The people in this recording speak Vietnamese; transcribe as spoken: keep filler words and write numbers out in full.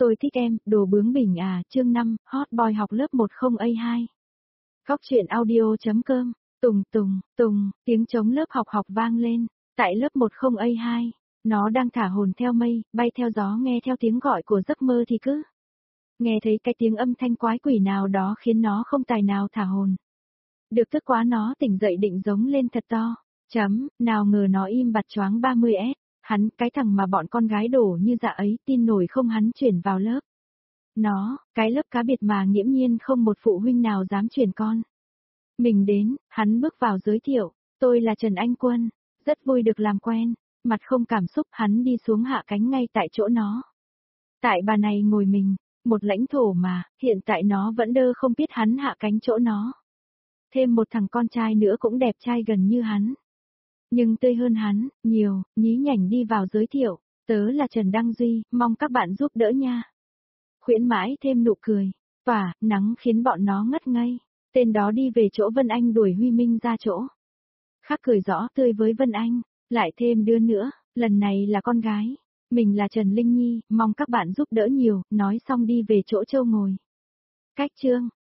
Tôi thích em, đồ bướng bỉnh à, chương năm, hot boy học lớp một không A hai. Góc truyện audio.com, tùng tùng, tùng, tiếng trống lớp học học vang lên, tại lớp một không A hai, nó đang thả hồn theo mây, bay theo gió nghe theo tiếng gọi của giấc mơ thì cứ. Nghe thấy cái tiếng âm thanh quái quỷ nào đó khiến nó không tài nào thả hồn. Được tức quá nó tỉnh dậy định giống lên thật to, chấm, nào ngờ nó im bặt choáng ba mươi S. Hắn, cái thằng mà bọn con gái đổ như dạ ấy, tin nổi không hắn chuyển vào lớp. Nó, cái lớp cá biệt mà nghiễm nhiên không một phụ huynh nào dám chuyển con. Mình đến, hắn bước vào giới thiệu, tôi là Trần Anh Quân, rất vui được làm quen, mặt không cảm xúc hắn đi xuống hạ cánh ngay tại chỗ nó. Tại bà này ngồi mình, một lãnh thổ mà, hiện tại nó vẫn đơ không biết hắn hạ cánh chỗ nó. Thêm một thằng con trai nữa cũng đẹp trai gần như hắn. Nhưng tươi hơn hắn, nhiều, nhí nhảnh đi vào giới thiệu, tớ là Trần Đăng Duy, mong các bạn giúp đỡ nha. Khuyến mãi thêm nụ cười, và, nắng khiến bọn nó ngất ngây, tên đó đi về chỗ Vân Anh đuổi Huy Minh ra chỗ. Khắc cười rõ tươi với Vân Anh, lại thêm đứa nữa, lần này là con gái, mình là Trần Linh Nhi, mong các bạn giúp đỡ nhiều, nói xong đi về chỗ Châu ngồi. Cách chương,